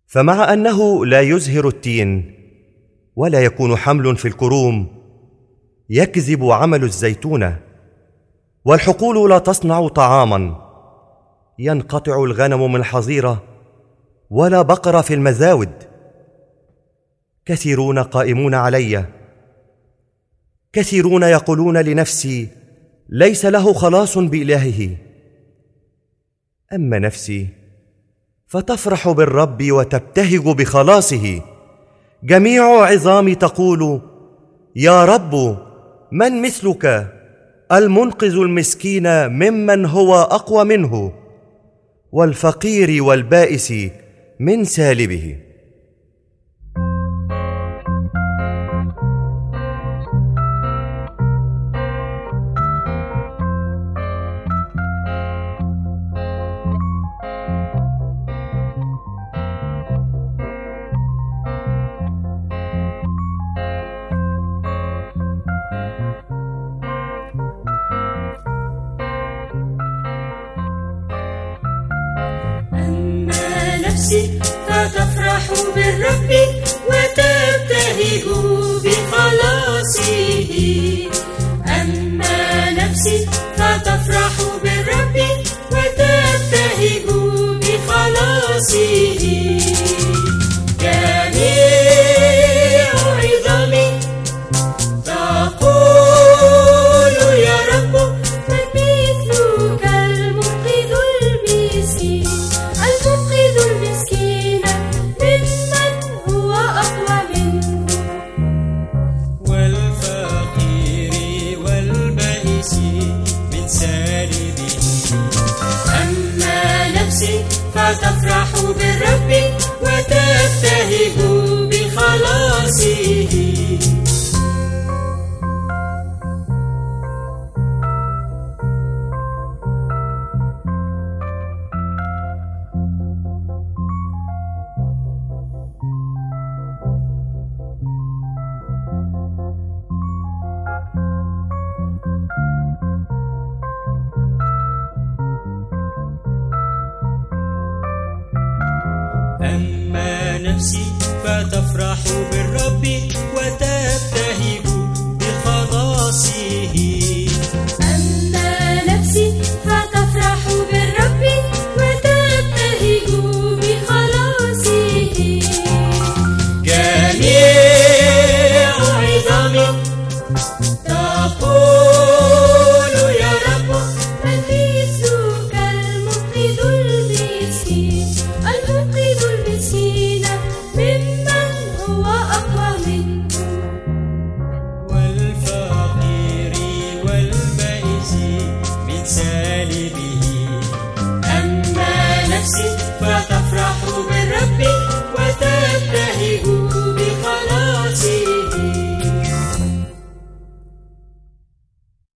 فمع أنه لا يزهر التين ولا يكون حمل في الكروم، يكذب عمل الزيتونة، والحقول لا تصنع طعاما، ينقطع الغنم من الحظيرة ولا بقر في المزاود. كثيرون قائمون علي، كثيرون يقولون لنفسي ليس له خلاص بإلهه. أما نفسي فتفرح بالرب وتبتهج بخلاصه. جميع عظامي تقول يا رب من مثلك، المنقذ المسكين ممن هو أقوى منه، والفقير والبائس من سالبه. نفسي فتفرح بالرب وتبتهج بخلاصه. أما نفسي فتفرح بالرب وتبتهج بخلاصه. جميع عظامي تقول يا رب من مثلك، المنقذ المسكين، المنقذ المسكين ممن هو أقوى منه، والفقير والبائس من سالبه. أما نفسي فتفرح بالرب وتبتهج بخلاصه. أما نفسي فتفرح